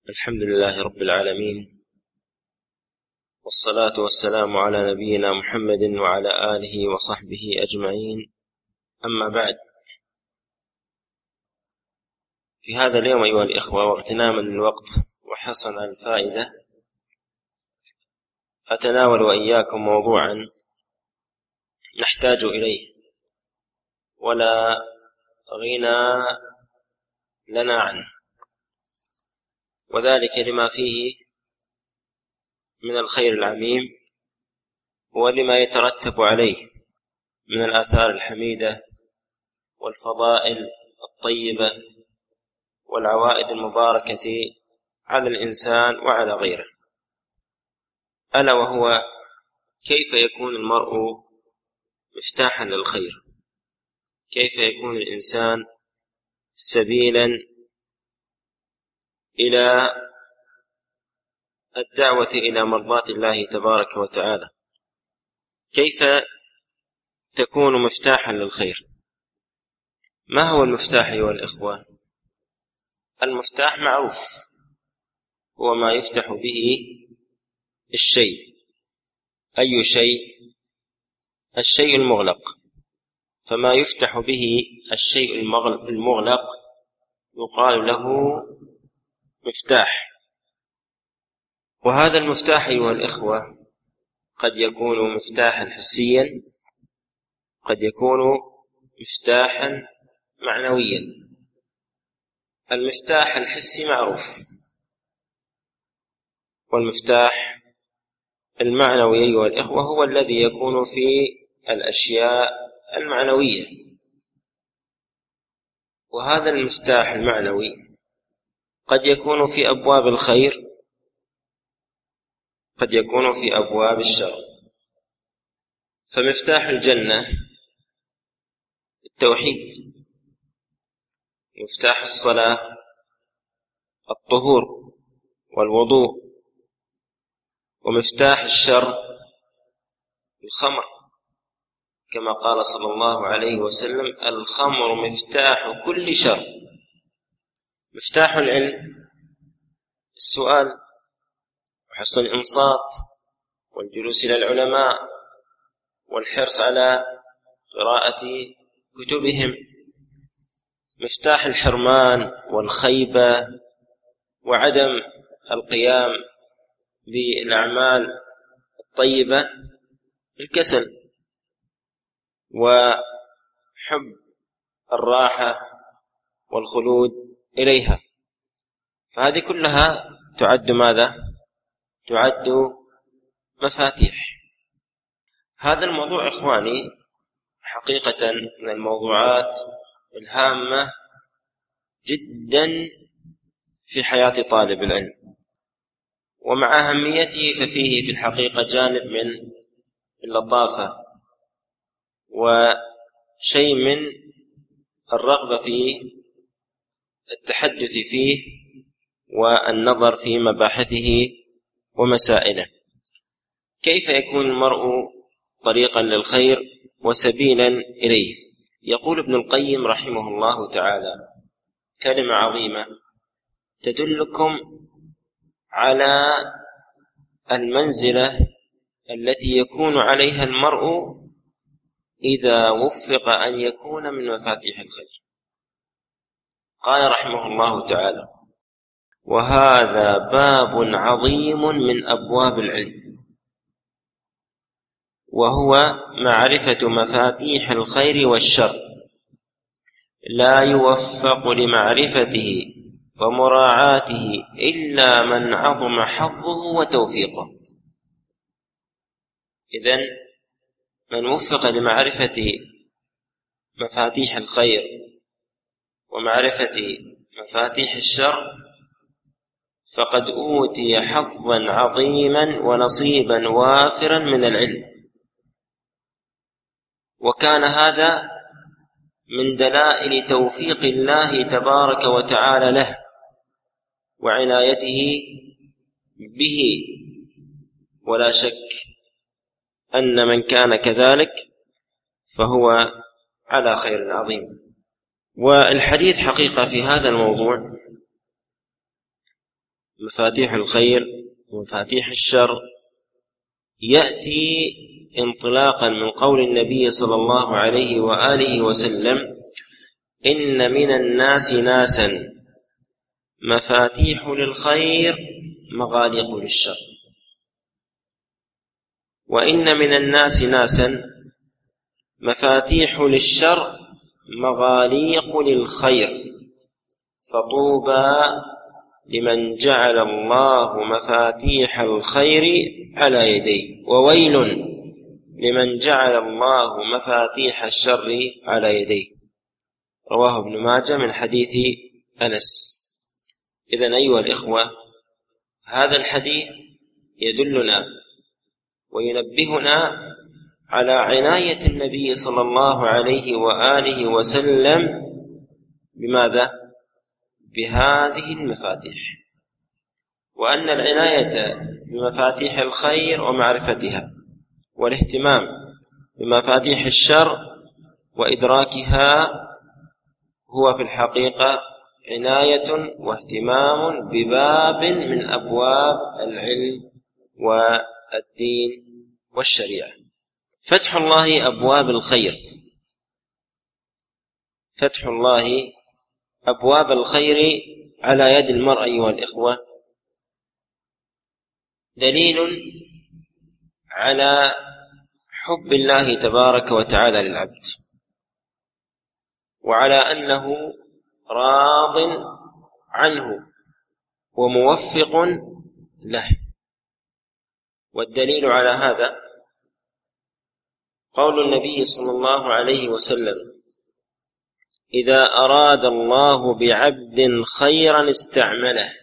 الحمد لله رب العالمين، والصلاة والسلام على نبينا محمد وعلى آله وصحبه أجمعين. أما بعد، في هذا اليوم أيها الإخوة، واغتناما للوقت وحصنا الفائدة، أتناول وإياكم موضوعا نحتاج إليه ولا غنى لنا عنه، وذلك لما فيه من الخير العميم ولما يترتب عليه من الآثار الحميدة والفضائل الطيبة والعوائد المباركة على الإنسان وعلى غيره، ألا وهو كيف يكون المرء مفتاحا للخير، كيف يكون الإنسان سبيلا إلى الدعوة إلى مرضاة الله تبارك وتعالى، كيف تكون مفتاحا للخير. ما هو المفتاح أيها الإخوة؟ المفتاح معروف، هو ما يفتح به الشيء. أي شيء؟ الشيء المغلق، فما يفتح به الشيء المغلق يقال له مفتاح. وهذا المفتاح أيها الإخوة قد يكون مفتاحا حسيا، قد يكون مفتاحا معنويا. المفتاح الحسي معروف، والمفتاح المعنوي أيها الإخوة هو الذي يكون في الأشياء المعنوية. وهذا المفتاح المعنوي قد يكون في أبواب الخير، قد يكون في أبواب الشر. فمفتاح الجنة التوحيد، مفتاح الصلاة الطهور والوضوء، ومفتاح الشر الخمر، كما قال صلى الله عليه وسلم: الخمر مفتاح كل شر. مفتاح العلم السؤال وحسن الإنصات والجلوس إلى العلماء والحرص على قراءة كتبهم. مفتاح الحرمان والخيبة وعدم القيام بالأعمال الطيبة الكسل وحب الراحة والخلود إليها. فهذه كلها تعد ماذا؟ تعد مفاتيح. هذا الموضوع إخواني حقيقة من الموضوعات الهامة جدا في حياة طالب العلم، ومع أهميته ففيه في الحقيقة جانب من اللطافة وشيء من الرغبة في التحدث فيه والنظر في مباحثه ومسائله. كيف يكون المرء طريقا للخير وسبيلا إليه؟ يقول ابن القيم رحمه الله تعالى كلمة عظيمة تدلكم على المنزلة التي يكون عليها المرء إذا وفق أن يكون من مفاتيح الخير. قال رحمه الله تعالى: وهذا باب عظيم من أبواب العلم، وهو معرفة مفاتيح الخير والشر، لا يوفق لمعرفته ومراعاته إلا من عظم حظه وتوفيقه. إذن من وفق لمعرفة مفاتيح الخير ومعرفة مفاتيح الشر فقد أوتي حظا عظيما ونصيبا وافرا من العلم. وكان هذا من دلائل توفيق الله تبارك وتعالى له وعنايته به، ولا شك أن من كان كذلك فهو على خير عظيم. والحديث حقيقة في هذا الموضوع مفاتيح الخير ومفاتيح الشر يأتي انطلاقا من قول النبي صلى الله عليه وآله وسلم: إن من الناس ناسا مفاتيح للخير مغاليق للشر، وإن من الناس ناسا مفاتيح للشر مغاليق للخير، فطوبى لمن جعل الله مفاتيح الخير على يديه، وويل لمن جعل الله مفاتيح الشر على يديه. رواه ابن ماجه من حديث أنس. إذن أيها الإخوة، هذا الحديث يدلنا وينبهنا على عناية النبي صلى الله عليه وآله وسلم بماذا؟ بهذه المفاتيح، وأن العناية بمفاتيح الخير ومعرفتها والاهتمام بمفاتيح الشر وإدراكها هو في الحقيقة عناية واهتمام بباب من أبواب العلم والدين والشريعة. فتح الله أبواب الخير، فتح الله أبواب الخير على يد المرء أيها الإخوة دليل على حب الله تبارك وتعالى للعبد، وعلى أنه راض عنه وموفق له. والدليل على هذا قول النبي صلى الله عليه وسلم: إذا أراد الله بعبد خيرا استعمله.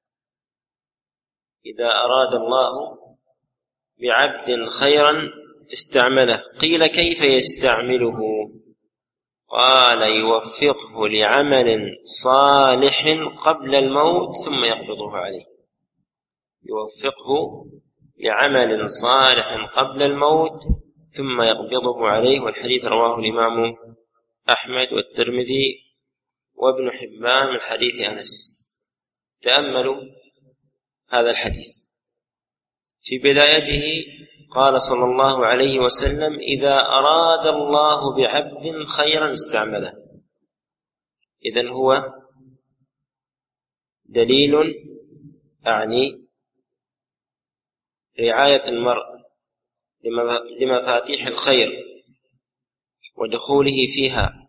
إذا أراد الله بعبد خيرا استعمله. قيل: كيف يستعمله؟ قال: يوفقه لعمل صالح قبل الموت ثم يقبضه عليه. يوفقه لعمل صالح قبل الموت ثم يقبضه عليه. والحديث رواه الإمام أحمد والترمذي وابن حبان من حديث أنس. تأملوا هذا الحديث، في بدايته قال صلى الله عليه وسلم: إذا أراد الله بعبد خيرا استعمله. إذن هو دليل أعني رعاية المرء لمفاتيح الخير ودخوله فيها،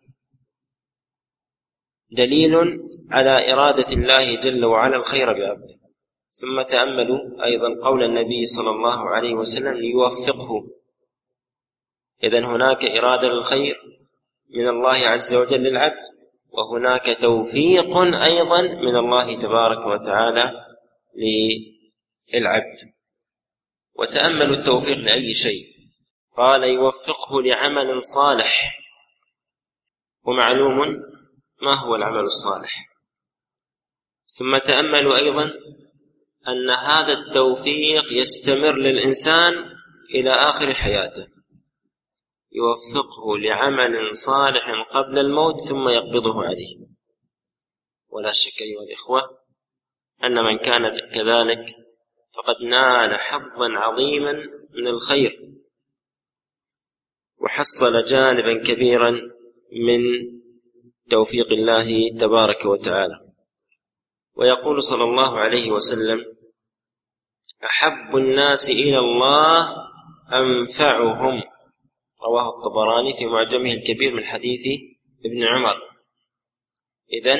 دليل على إرادة الله جل وعلا الخير بعبده. ثم تأملوا أيضا قول النبي صلى الله عليه وسلم: ليوفقه. إذن هناك إرادة للخير من الله عز وجل للعبد، وهناك توفيق أيضا من الله تبارك وتعالى للعبد. وتأملوا التوفيق لأي شيء. قال: يوفقه لعمل صالح، ومعلوم ما هو العمل الصالح. ثم تأملوا أيضا أن هذا التوفيق يستمر للإنسان إلى آخر حياته. يوفقه لعمل صالح قبل الموت ثم يقبضه عليه. ولا شك أيها الإخوة أن من كان كذلك فقد نال حظا عظيما من الخير، وحصل جانبا كبيرا من توفيق الله تبارك وتعالى. ويقول صلى الله عليه وسلم: أحب الناس إلى الله أنفعهم. رواه الطبراني في معجمه الكبير من حديث ابن عمر. إذن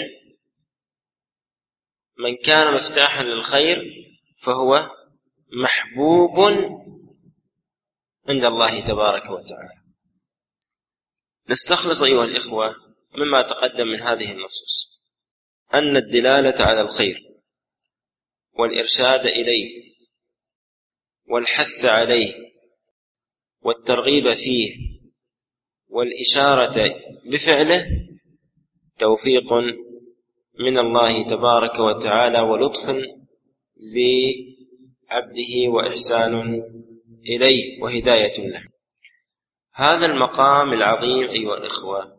من كان مفتاحا للخير فهو محبوب عند الله تبارك وتعالى. نستخلص أيها الإخوة مما تقدم من هذه النصوص أن الدلالة على الخير والإرشاد إليه والحث عليه والترغيب فيه والإشارة بفعله توفيق من الله تبارك وتعالى ولطف بعبده وإحسان إليه وهداية له. هذا المقام العظيم أيها الإخوة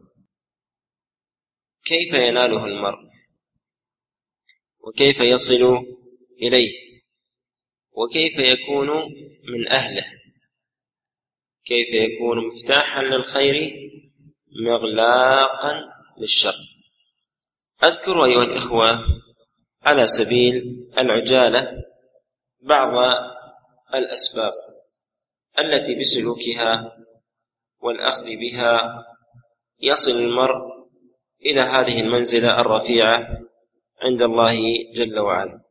كيف يناله المرء وكيف يصل إليه، وكيف يكون من أهله، كيف يكون مفتاحا للخير مغلاقا للشر. أذكر أيها الإخوة على سبيل العجالة بعض الأسباب التي بسلوكها والأخذ بها يصل المرء إلى هذه المنزلة الرفيعة عند الله جل وعلا.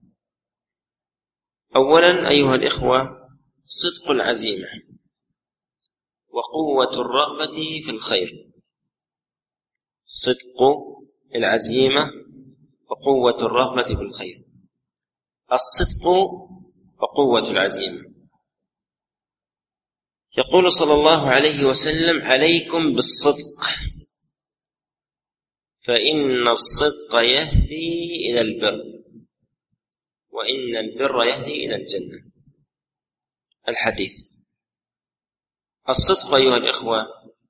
أولا أيها الإخوة، صدق العزيمة وقوة الرغبة في الخير. صدق العزيمة وقوة الرغبة في الخير. الصدق وقوة العزيمة. يقول صلى الله عليه وسلم: عليكم بالصدق فإن الصدق يهدي إلى البر وإن البر يهدي إلى الجنة. الحديث. الصدق أيها الإخوة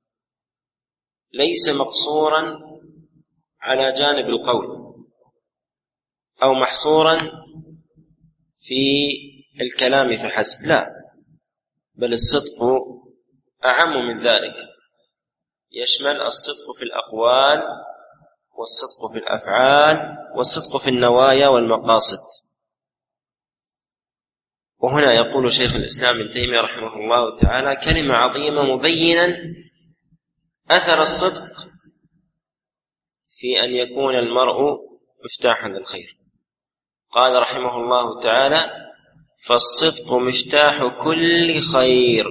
ليس مقصورا على جانب القول أو محصورا في الكلام فحسب، لا، بل الصدق أعم من ذلك، يشمل الصدق في الأقوال والصدق في الأفعال والصدق في النوايا والمقاصد. وهنا يقول شيخ الإسلام ابن تيمية رحمه الله تعالى كلمة عظيمة مبينا أثر الصدق في أن يكون المرء مفتاحا للخير. قال رحمه الله تعالى: فالصدق مفتاح كل خير.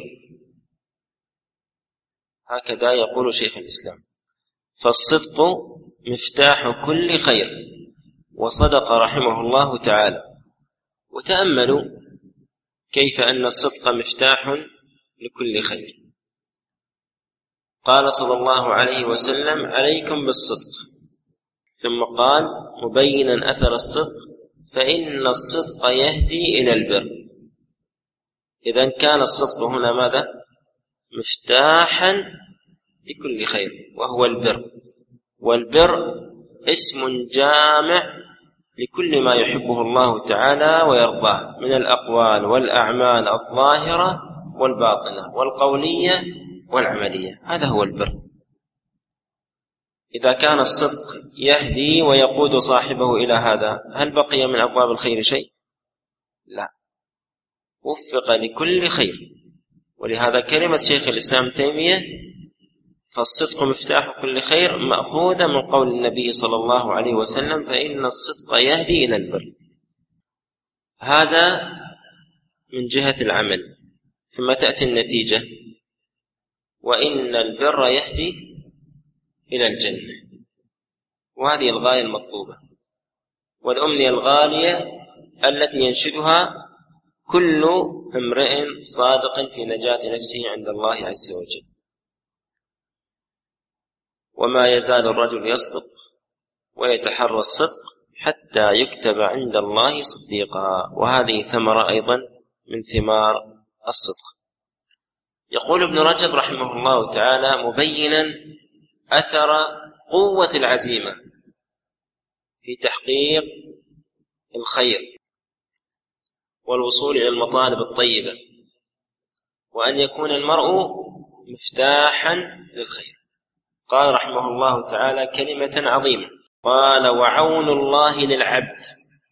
هكذا يقول شيخ الإسلام: فالصدق مفتاح كل خير. وصدق رحمه الله تعالى. وتأملوا كيف أن الصدق مفتاح لكل خير. قال صلى الله عليه وسلم: عليكم بالصدق، ثم قال مبينا أثر الصدق: فإن الصدق يهدي إلى البر. إذن كان الصدق هنا ماذا؟ مفتاحا لكل خير، وهو البر. والبر اسم جامع لكل ما يحبه الله تعالى ويرضاه من الأقوال والأعمال الظاهرة والباطنة والقولية والعملية. هذا هو البر. إذا كان الصدق يهدي ويقود صاحبه إلى هذا، هل بقي من أبواب الخير شيء؟ لا، وفق لكل خير. ولهذا كلمة شيخ الإسلام تيمية: فالصدق مفتاح كل خير، مأخوذة من قول النبي صلى الله عليه وسلم: فإن الصدق يهدي إلى البر. هذا من جهة العمل. ثم تأتي النتيجة: وإن البر يهدي إلى الجنة. وهذه الغاية المطلوبة والأمنية الغالية التي ينشدها كل امرئ صادق في نجاة نفسه عند الله عز وجل. وما يزال الرجل يصدق ويتحرى الصدق حتى يكتب عند الله صديقا. وهذه ثمرة أيضا من ثمار الصدق. يقول ابن رجب رحمه الله تعالى مبينا أثر قوة العزيمة في تحقيق الخير والوصول إلى المطالب الطيبة، وأن يكون المرء مفتاحا للخير. قال رحمه الله تعالى كلمة عظيمة، قال: وعون الله للعبد،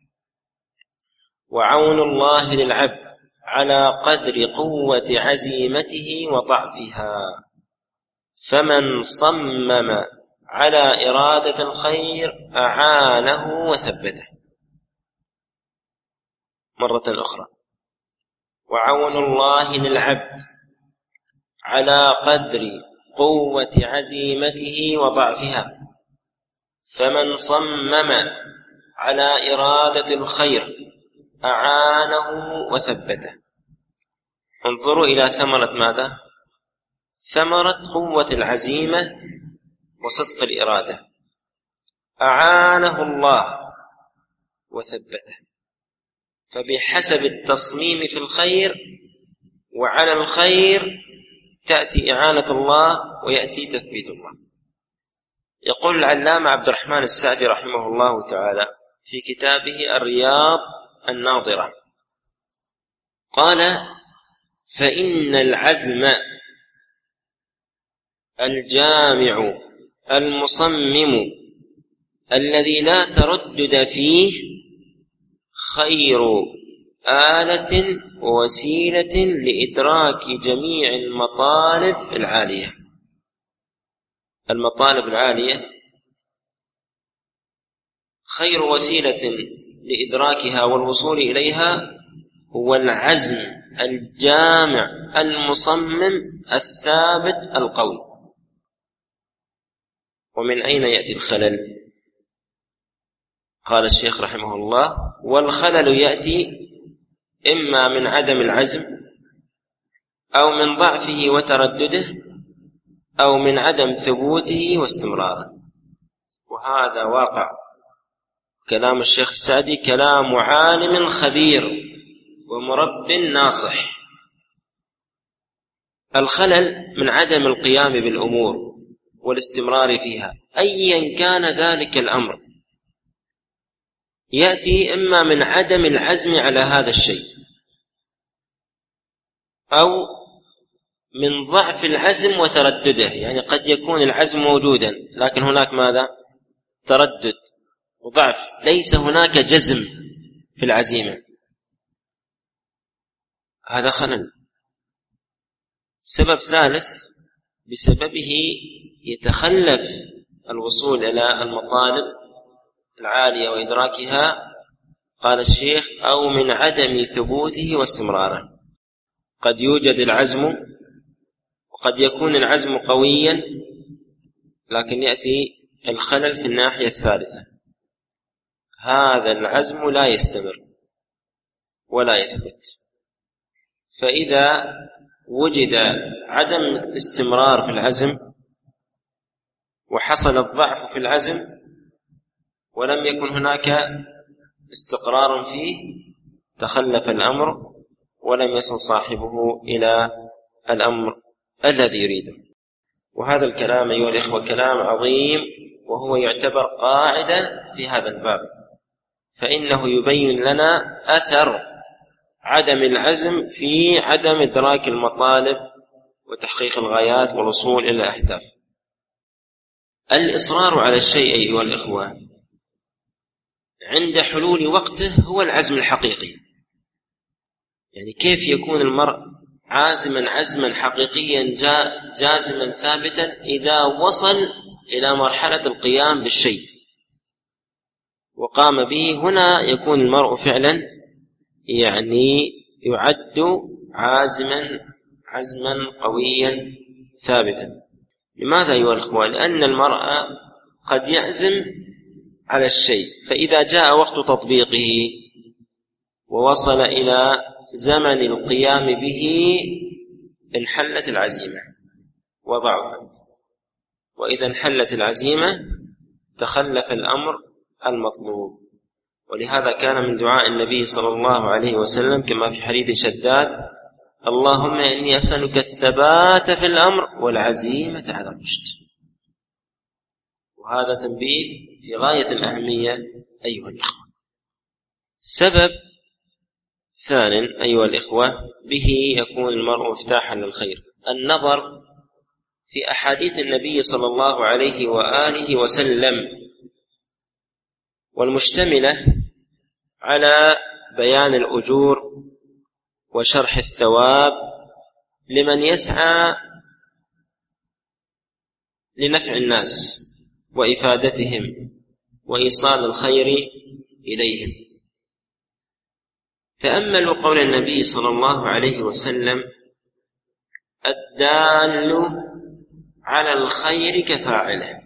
وعون الله للعبد على قدر قوة عزيمته وضعفها، فمن صمم على إرادة الخير أعانه وثبته. مرة أخرى: وعون الله للعبد على قدر قوة عزيمته وضعفها، فمن صمم على إرادة الخير أعانه وثبته. انظروا إلى ثمرة ماذا؟ ثمرة قوة العزيمة وصدق الإرادة. أعانه الله وثبته. فبحسب التصميم في الخير وعلى الخير تأتي إعانة الله ويأتي تثبيت الله. يقول العلامة عبد الرحمن السعدي رحمه الله تعالى في كتابه الرياض الناظرة. قال: فإن العزم الجامع المصمم الذي لا تردد فيه خير آلة ووسيلة لإدراك جميع المطالب العالية. المطالب العالية خير وسيلة لإدراكها والوصول إليها هو العزم الجامع المصمم الثابت القوي. ومن أين يأتي الخلل؟ قال الشيخ رحمه الله: والخلل يأتي إما من عدم العزم، أو من ضعفه وتردده، أو من عدم ثبوته واستمراره. وهذا واقع. كلام الشيخ السعدي كلام عالم خبير ومرب ناصح. الخلل من عدم القيام بالأمور والاستمرار فيها أيا كان ذلك الأمر، يأتي إما من عدم العزم على هذا الشيء، أو من ضعف العزم وتردده. يعني قد يكون العزم موجودا لكن هناك ماذا؟ تردد وضعف، ليس هناك جزم في العزيمة. هذا خلل. سبب ثالث بسببه يتخلف الوصول إلى المطالب العالية وإدراكها، قال الشيخ: أو من عدم ثبوته واستمراره. قد يوجد العزم وقد يكون العزم قويا، لكن يأتي الخلل في الناحية الثالثة، هذا العزم لا يستمر ولا يثبت. فإذا وجد عدم الاستمرار في العزم وحصل الضعف في العزم ولم يكن هناك استقرار فيه، تخلف الأمر ولم يصل صاحبه إلى الأمر الذي يريده. وهذا الكلام أيها الإخوة كلام عظيم، وهو يعتبر قاعدة في هذا الباب، فإنه يبين لنا أثر عدم العزم في عدم إدراك المطالب وتحقيق الغايات والوصول إلى الأهداف. الإصرار على الشيء أيها الإخوة عند حلول وقته هو العزم الحقيقي. يعني كيف يكون المرء عازما عزما حقيقيا جازما ثابتا إذا وصل إلى مرحلة القيام بالشيء وقام به؟ هنا يكون المرء فعلا يعني يعد عزما قويا ثابتا. لماذا أيها الأخوة؟ لأن المرء قد يعزم على الشيء، فإذا جاء وقت تطبيقه ووصل إلى زمن القيام به انحلت العزيمة وضعفت، وإذا انحلت العزيمة تخلف الأمر المطلوب. ولهذا كان من دعاء النبي صلى الله عليه وسلم كما في حديث شداد: اللهم إني أسألك الثبات في الأمر والعزيمة على الرشد. وهذا تنبيه في غاية الأهمية أيها الإخوة. سبب ثانٍ أيها الإخوة به يكون المرء مفتاحا للخير: النظر في أحاديث النبي صلى الله عليه وآله وسلم، والمشتملة على بيان الأجور وشرح الثواب لمن يسعى لنفع الناس وإفادتهم وإيصال الخير إليهم. تأملوا قول النبي صلى الله عليه وسلم: الدال على الخير كفاعله.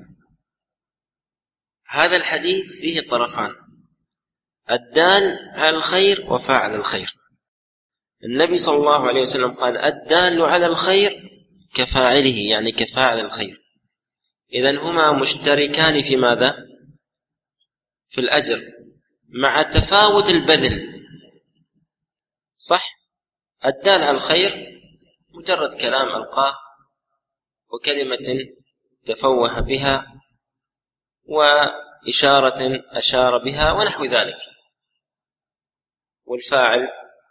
هذا الحديث فيه طرفان: الدال على الخير وفاعل الخير. النبي صلى الله عليه وسلم قال: الدال على الخير كفاعله، يعني كفاعل الخير. إذن هما مشتركان في ماذا؟ في الأجر، مع تفاوت البذل. صح؟ الدال على الخير مجرد كلام ألقاه وكلمة تفوه بها وإشارة أشار بها ونحو ذلك، والفاعل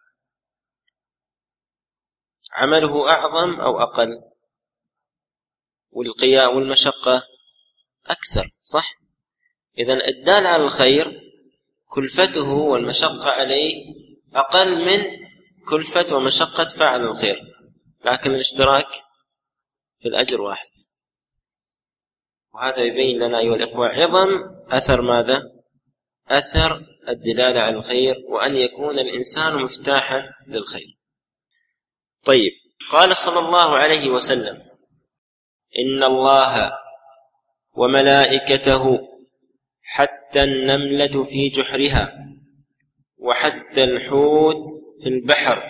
عمله أعظم أو أقل؟ والقيام والمشقة أكثر، صح؟ إذن الدال على الخير كلفته والمشقة عليه أقل من كلفة ومشقة فاعل الخير، لكن الاشتراك في الأجر واحد. وهذا يبين لنا أيها الإخوة عظم أثر ماذا؟ أثر الدلالة على الخير، وأن يكون الإنسان مفتاحا للخير. طيب، قال صلى الله عليه وسلم: إن الله وملائكته حتى النملة في جحرها وحتى الحوت في البحر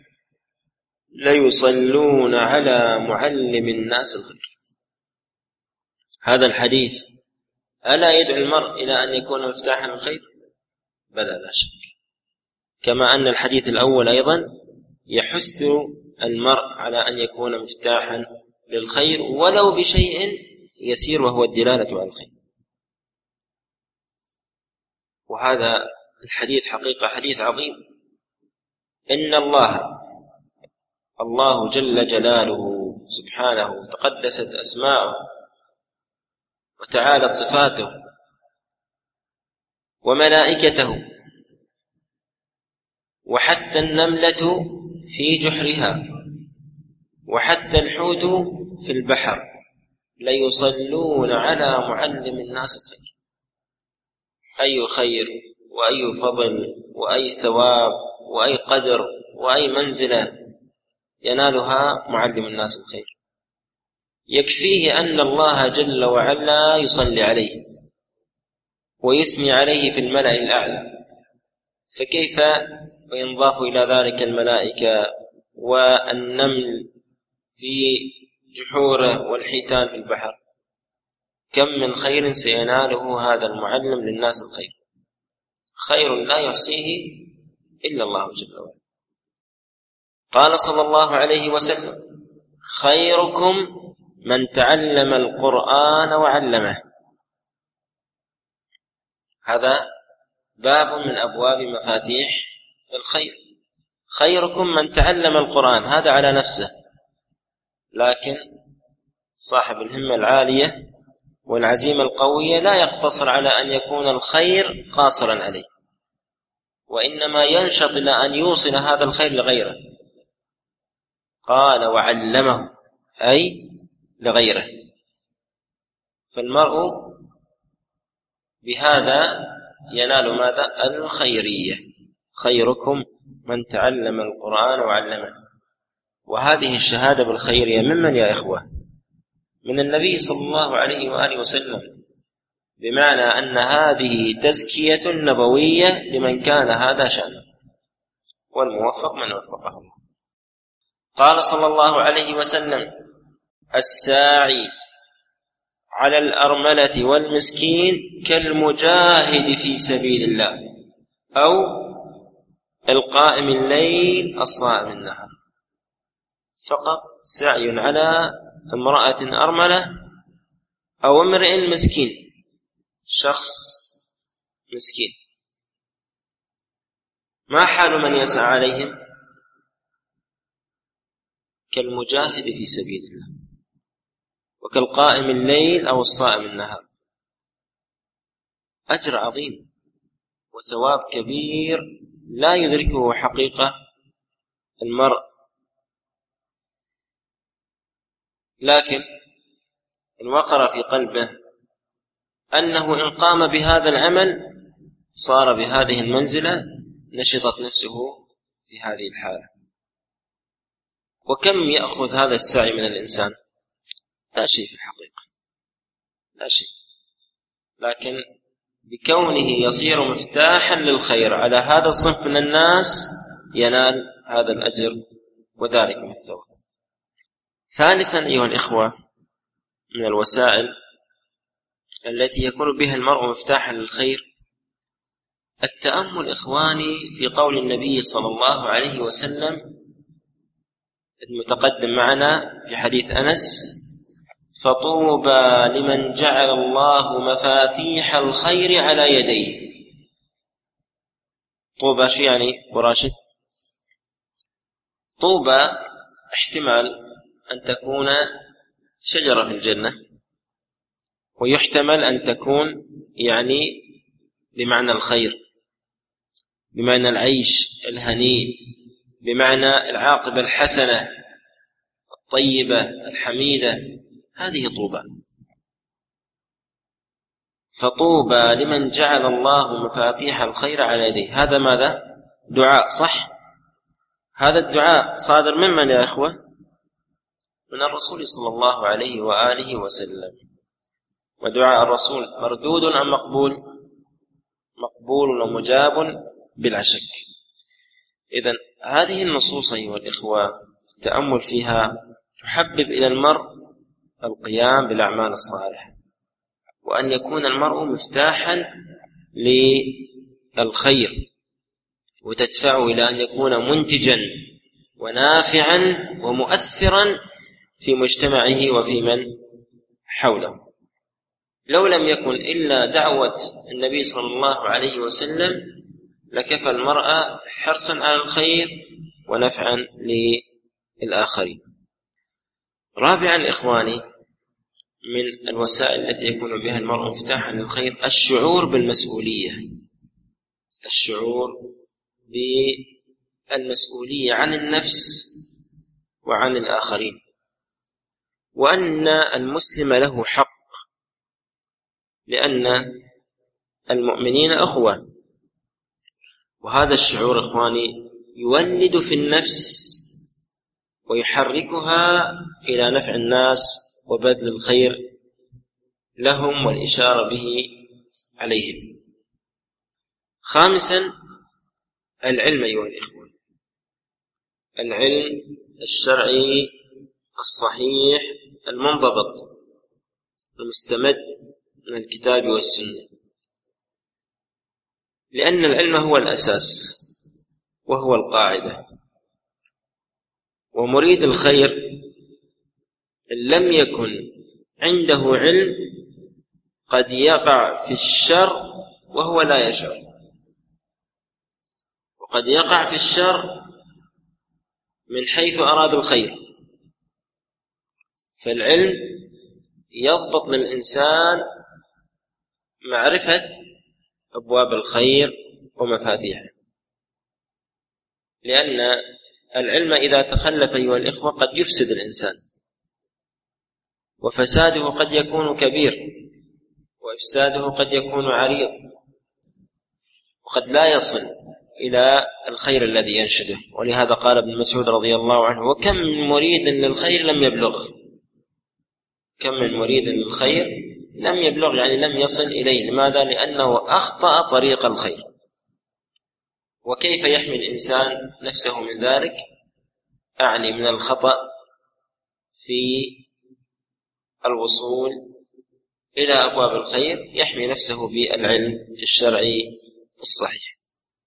ليصلون على معلم الناس الخير. هذا الحديث ألا يدعو المرء إلى أن يكون مفتاحا للخير؟ بلى، لا شك. كما أن الحديث الأول أيضا يحث المرء على أن يكون مفتاحا للخير ولو بشيء يسير، وهو الدلالة على الخير. وهذا الحديث حقيقة حديث عظيم. إن الله جل جلاله سبحانه تقدست أسماؤه وتعالت صفاته، وملائكته، وحتى النملة في جحرها، وحتى الحوت في البحر ليصلون على معلم الناس الخير. أي خير وأي فضل وأي ثواب وأي قدر وأي منزلة ينالها معلم الناس الخير. يكفيه أن الله جل وعلا يصلي عليه ويثني عليه في الملأ الأعلى، فكيف وينضاف إلى ذلك الملائكة والنمل في جحوره والحيتان في البحر؟ كم من خير سيناله هذا المعلم للناس الخير، خير لا يحصيه إلا الله جل وعلا. قال صلى الله عليه وسلم: خيركم من تعلم القرآن وعلمه. هذا باب من أبواب مفاتيح الخير. خيركم من تعلم القرآن، هذا على نفسه، لكن صاحب الهمة العالية والعزيمة القوية لا يقتصر على أن يكون الخير قاصرا عليه، وإنما ينشط إلى أن يوصل هذا الخير لغيره. قال: وعلمه، أي لغيره. فالمرء بهذا ينال ماذا؟ الخيرية. خيركم من تعلم القرآن وعلمه. وهذه الشهادة بالخيرية ممن يا إخوة؟ من النبي صلى الله عليه وآله وسلم، بمعنى أن هذه تزكية نبوية لمن كان هذا شأنه، والموفق من وفقه الله. قال صلى الله عليه وسلم: الساعي على الأرملة والمسكين كالمجاهد في سبيل الله، أو القائم الليل الصائم النهار. فقط سعي على امرأة أرملة أو امرئ مسكين، شخص مسكين. ما حال من يسعى عليهم؟ كالمجاهد في سبيل الله، وكالقائم الليل أو الصائم النهار. أجر عظيم وثواب كبير لا يدركه حقيقة المرء، لكن إن وقر في قلبه أنه إن قام بهذا العمل صار بهذه المنزلة نشطت نفسه في هذه الحالة. وكم يأخذ هذا السعي من الإنسان؟ لا شيء في الحقيقة، لا شيء، لكن بكونه يصير مفتاحا للخير على هذا الصنف من الناس ينال هذا الأجر وذلك من الثواب. ثالثا أيها الإخوة، من الوسائل التي يكون بها المرء مفتاحا للخير التأمل إخواني في قول النبي صلى الله عليه وسلم المتقدم معنا في حديث أنس: فطوبى لمن جعل الله مفاتيح الخير على يديه. طوبى شو يعني وراشد؟ طوبى احتمال أن تكون شجرة في الجنة، ويحتمل أن تكون يعني بمعنى الخير، بمعنى العيش الهنيء، بمعنى العاقبة الحسنة الطيبة الحميدة. هذه طوبى. فطوبى لمن جعل الله مفاتيح الخير على يديه. هذا ماذا؟ دعاء، صح؟ هذا الدعاء صادر ممن يا إخوة؟ من الرسول صلى الله عليه وآله وسلم. ودعاء الرسول مردود أم مقبول؟ مقبول ومجاب بلا شك. إذن هذه النصوص أيها الإخوة التأمل فيها تحبب إلى المرء القيام بالأعمال الصالحة، وأن يكون المرء مفتاحا للخير، وتدفعه إلى أن يكون منتجا ونافعا ومؤثرا في مجتمعه وفي من حوله. لو لم يكن إلا دعوة النبي صلى الله عليه وسلم لكفى المرأة حرصا على الخير ونفعا للآخرين. رابعا إخواني، من الوسائل التي يكون بها المرء مفتاحا للخير الشعور بالمسؤولية، الشعور بالمسؤولية عن النفس وعن الآخرين، وأن المسلم له حق، لأن المؤمنين أخوة. وهذا الشعور إخواني يولد في النفس ويحركها إلى نفع الناس وبذل الخير لهم والإشارة به عليهم. خامسا العلم أيها الإخوة، العلم الشرعي الصحيح المنضبط المستمد من الكتاب والسنة، لأن العلم هو الأساس وهو القاعدة. ومريد الخير إن لم يكن عنده علم قد يقع في الشر وهو لا يشعر، وقد يقع في الشر من حيث أراد الخير. فالعلم يضبط للإنسان معرفة أبواب الخير ومفاتيحه، لأن العلم إذا تخلف أيها الإخوة قد يفسد الإنسان، وفساده قد يكون كبير، وإفساده قد يكون عريض، وقد لا يصل إلى الخير الذي ينشده. ولهذا قال ابن مسعود رضي الله عنه: وكم من مريد للخير لم يبلغ. كم من مريد للخير لم يبلغ، يعني لم يصل إليه. لماذا؟ لأنه أخطأ طريق الخير. وكيف يحمي الإنسان نفسه من ذلك؟ أعني من الخطأ في الوصول إلى أبواب الخير، يحمي نفسه بالعلم الشرعي الصحيح.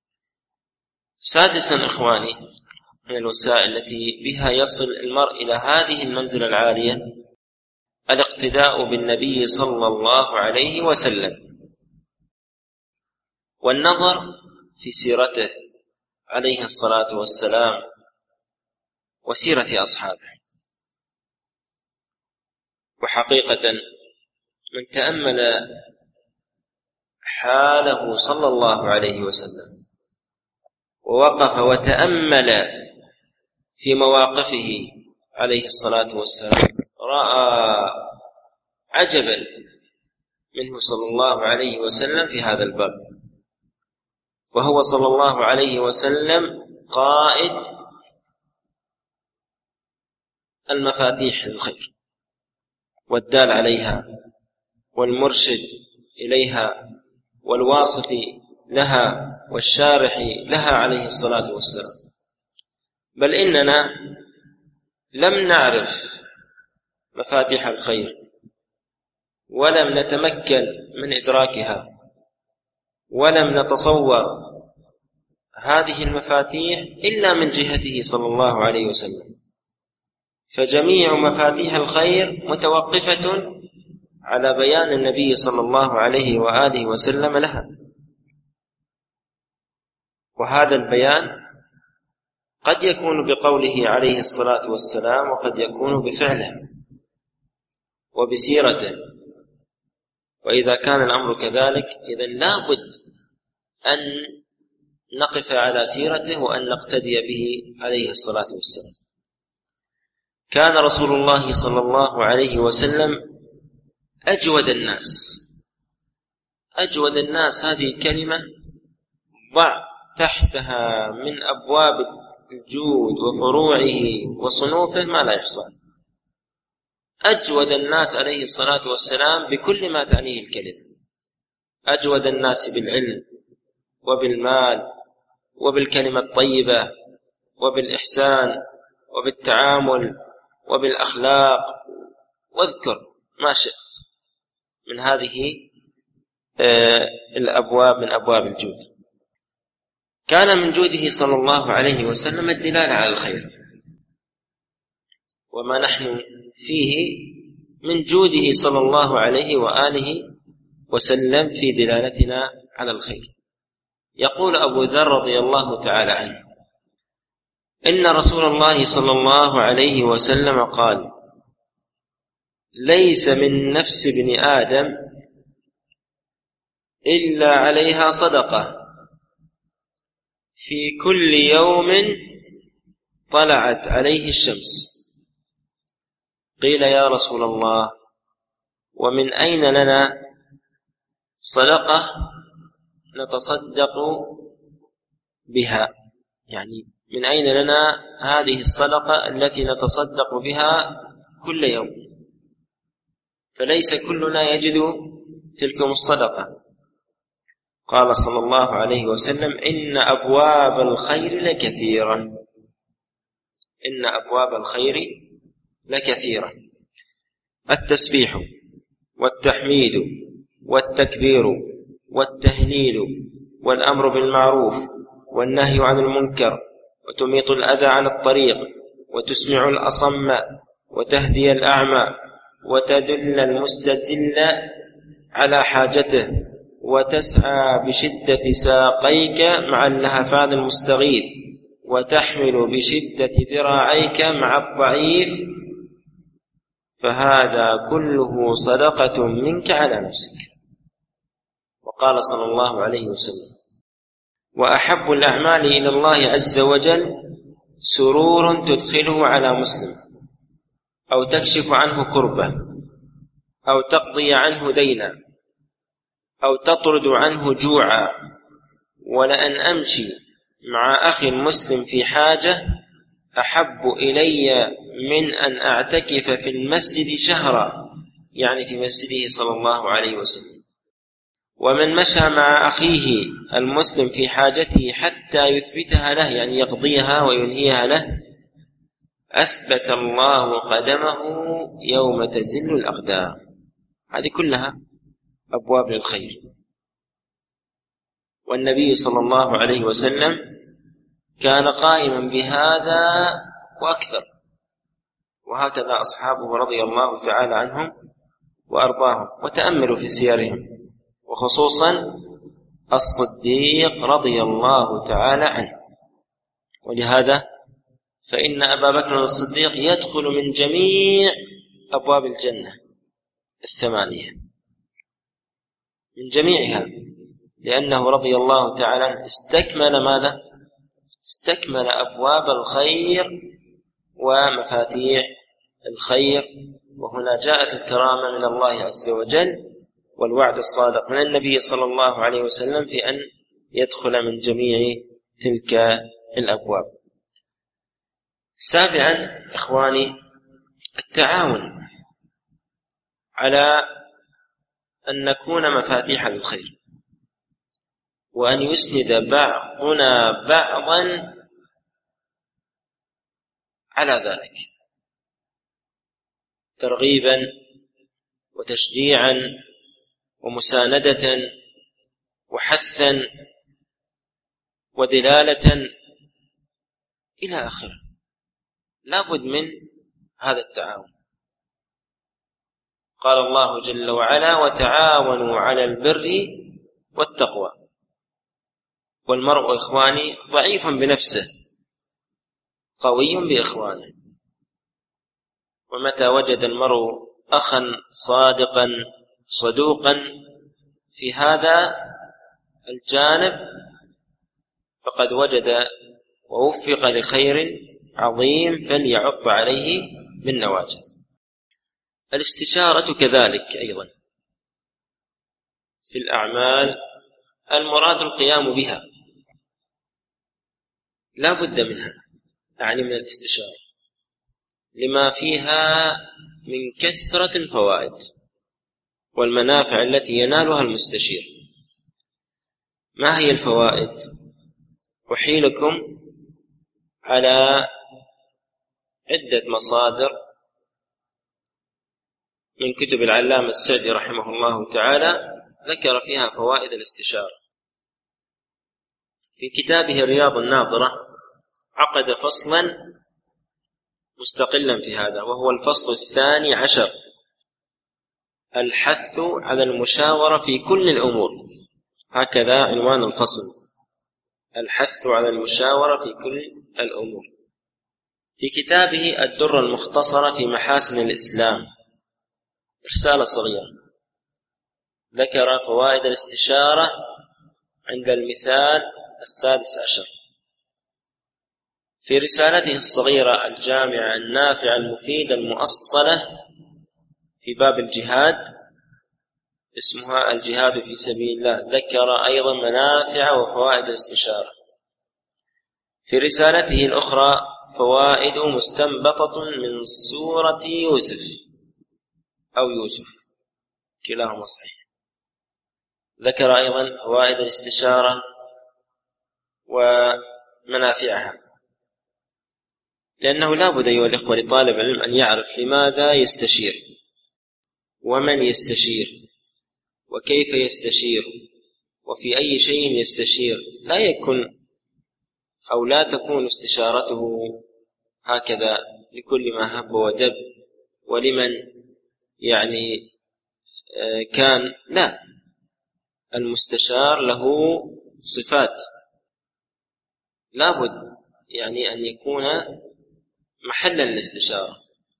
سادسا إخواني، من الوسائل التي بها يصل المرء إلى هذه المنزلة العالية الاقتداء بالنبي صلى الله عليه وسلم، والنظر في سيرته عليه الصلاة والسلام وسيرة أصحابه. وحقيقة من تأمل حاله صلى الله عليه وسلم ووقف وتأمل في مواقفه عليه الصلاة والسلام رأى عجبا منه صلى الله عليه وسلم في هذا الباب. وهو صلى الله عليه وسلم قائد المفاتيح للخير والدال عليها والمرشد إليها والواصف لها والشارح لها عليه الصلاة والسلام. بل إننا لم نعرف مفاتيح الخير ولم نتمكن من إدراكها ولم نتصور هذه المفاتيح إلا من جهته صلى الله عليه وسلم. فجميع مفاتيح الخير متوقفة على بيان النبي صلى الله عليه وآله وسلم لها. وهذا البيان قد يكون بقوله عليه الصلاة والسلام، وقد يكون بفعله وبسيرته. وإذا كان الأمر كذلك إذن لا بد أن نقف على سيرته وأن نقتدي به عليه الصلاة والسلام. كان رسول الله صلى الله عليه وسلم أجود الناس. أجود الناس هذه كلمة ضع تحتها من أبواب الجود وفروعه وصنوفه ما لا يحصى. أجود الناس عليه الصلاة والسلام بكل ما تعنيه الكلمة. أجود الناس بالعلم وبالمال وبالكلمة الطيبة وبالإحسان وبالتعامل وبالأخلاق، واذكر ما شئت من هذه الأبواب من أبواب الجود. كان من جوده صلى الله عليه وسلم الدلالة على الخير، وما نحن فيه من جوده صلى الله عليه وآله وسلم في دلالتنا على الخير. يقول أبو ذر رضي الله تعالى عنه: إن رسول الله صلى الله عليه وسلم قال: ليس من نفس ابن آدم إلا عليها صدقة في كل يوم طلعت عليه الشمس. قيل: يا رسول الله، ومن أين لنا صدقة نتصدق بها؟ يعني من أين لنا هذه الصدقة التي نتصدق بها كل يوم؟ فليس كلنا يجد تلك الصدقة. قال صلى الله عليه وسلم: إن أبواب الخير لكثيرة. إن أبواب الخير لكثيرة. التسبيح والتحميد والتكبير والتهليل والأمر بالمعروف والنهي عن المنكر وتميط الأذى عن الطريق وتسمع الأصم وتهدي الأعمى وتدل المستدل على حاجته وتسعى بشدة ساقيك مع اللهفان المستغيث وتحمل بشدة ذراعيك مع الضعيف، فهذا كله صدقة منك على نفسك. وقال صلى الله عليه وسلم: وأحب الأعمال إلى الله عز وجل سرور تدخله على مسلم، أو تكشف عنه كربة، أو تقضي عنه دينا، أو تطرد عنه جوعا. ولأن أمشي مع أخي المسلم في حاجة أحب إلي من أن أعتكف في المسجد شهرا، يعني في مسجده صلى الله عليه وسلم. ومن مشى مع أخيه المسلم في حاجته حتى يثبتها له، يعني يقضيها وينهيها له، أثبت الله قدمه يوم تزل الأقدام. هذه كلها أبواب للخير. والنبي صلى الله عليه وسلم كان قائما بهذا وأكثر، وهكذا أصحابه رضي الله تعالى عنهم وأرضاهم. وتأملوا في سيرهم، وخصوصا الصديق رضي الله تعالى عنه. ولهذا فإن أبا بكر الصديق يدخل من جميع أبواب الجنة 8 من جميعها، لأنه رضي الله تعالى عنه استكمل ماذا؟ استكمل أبواب الخير ومفاتيح الخير. وهنا جاءت الكرامة من الله عز وجل والوعد الصادق من النبي صلى الله عليه وسلم في أن يدخل من جميع تلك الأبواب. 7 إخواني، التعاون على أن نكون مفاتيح للخير، وأن يسند بعضنا بعضا على ذلك، ترغيبا وتشجيعا ومساندة وحثا ودلالة إلى آخره. لا بد من هذا التعاون. قال الله جل وعلا: وتعاونوا على البر والتقوى والمرء إخواني ضعيف بنفسه قوي بإخوانه. ومتى وجد المرء أخا صادقا صدوقا في هذا الجانب فقد وجد ووفق لخير عظيم فليعض عليه بالنواجذ. الاستشارة كذلك أيضا في الأعمال المراد القيام بها، لا بد منها، يعني من الاستشارة لما فيها من كثرة الفوائد والمنافع التي ينالها المستشير. ما هي الفوائد؟ أحيلكم على عدة مصادر من كتب العلامة السعدي رحمه الله تعالى ذكر فيها فوائد الاستشارة. في كتابه رياض الناظرة عقد فصلا مستقلا في هذا، وهو الفصل 12، الحث على المشاورة في كل الأمور. هكذا عنوان الفصل: الحث على المشاورة في كل الأمور. في كتابه الدرة المختصرة في محاسن الإسلام، رسالة صغيرة، ذكر فوائد الاستشارة عند المثال 16. في رسالته الصغيرة الجامعة النافعة المفيدة المؤصلة في باب الجهاد، اسمها الجهاد في سبيل الله، ذكر أيضا منافع وفوائد الاستشارة. في رسالته الأخرى فوائد مستنبطة من سورة يوسف أو يوسف، كلاهما صحيح، ذكر أيضا فوائد الاستشارة ومنافعها، لأنه لا بد أيها الإخوة لطالب العلم أن يعرف لماذا يستشير، ومن يستشير، وكيف يستشير، وفي أي شيء يستشير. لا يكون أو لا تكون استشارته هكذا لكل ما هب ودب ولمن يعني كان، لا، المستشار له صفات لا بد يعني أن يكون محلا للاستشارة.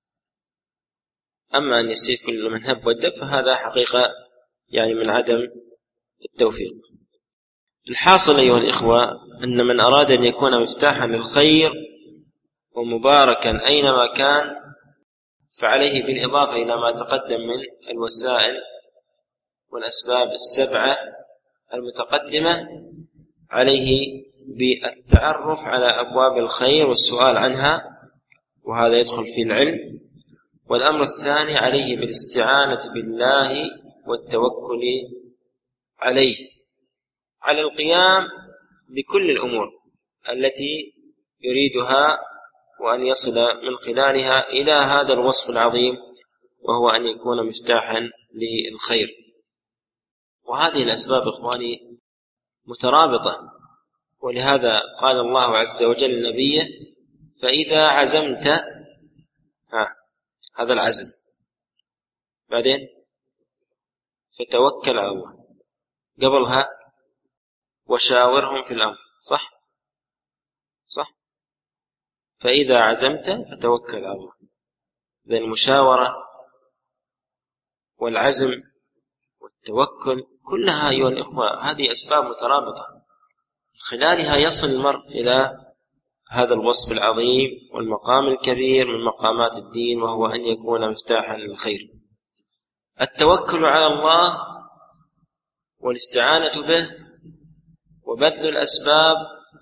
أما أن يصير كل من هب ودب فهذا حقيقة يعني من عدم التوفيق. الحاصل أيها الإخوة أن من أراد أن يكون مفتاحا للخير ومباركا أينما كان فعليه بالإضافة إلى ما تقدم من الوسائل والأسباب 7 المتقدمة، عليه بالتعرف على أبواب الخير والسؤال عنها، وهذا يدخل في العلم. والأمر الثاني عليه بالاستعانة بالله والتوكل عليه على القيام بكل الأمور التي يريدها، وأن يصل من خلالها إلى هذا الوصف العظيم، وهو أن يكون مفتاحا للخير. وهذه الأسباب إخواني مترابطة، ولهذا قال الله عز وجل لنبيه: فإذا عزمت، هذا العزم، بعدين فتوكل على الله، قبلها وشاورهم في الأمر، صح؟ فإذا عزمت فتوكل على الله. ذي المشاورة والعزم والتوكل كلها أيها الإخوة هذه أسباب مترابطة، خلالها يصل المرء إلى هذا الوصف العظيم والمقام الكبير من مقامات الدين، وهو أن يكون مفتاحا للخير. التوكل على الله والاستعانة به وبذل الأسباب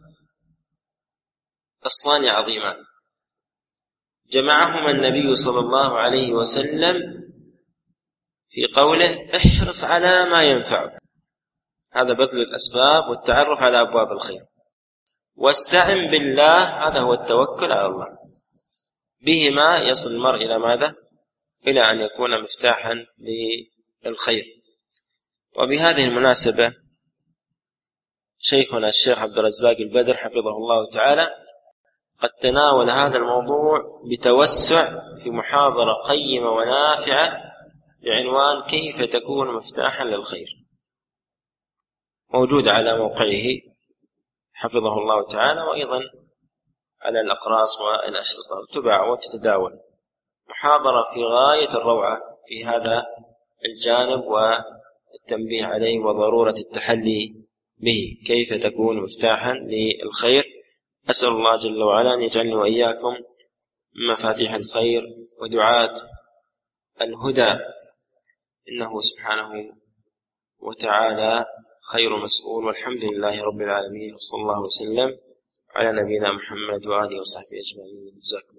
أصلان عظيمان جمعهما النبي صلى الله عليه وسلم في قوله: احرص على ما ينفعك، هذا بذل الأسباب والتعرف على أبواب الخير. واستعن بالله، هذا هو التوكل على الله. بهما يصل المرء إلى ماذا؟ إلى أن يكون مفتاحا للخير. وبهذه المناسبة شيخنا الشيخ عبد الرزاق البدر حفظه الله تعالى قد تناول هذا الموضوع بتوسع في محاضرة قيمة ونافعة بعنوان: كيف تكون مفتاحا للخير، موجود على موقعه حفظه الله تعالى، وأيضا على الأقراص والأشرطة، تباع وتتداول. محاضرة في غاية الروعة في هذا الجانب والتنبيه عليه وضرورة التحلي به، كيف تكون مفتاحا للخير. أسأل الله جل وعلا أن يجعلني وإياكم مفاتيح الخير ودعاة الهدى، إنه سبحانه وتعالى خير مسؤول. والحمد لله رب العالمين، وصلى الله وسلم على نبينا محمد وآله وصحبه أجمعين. جزاكم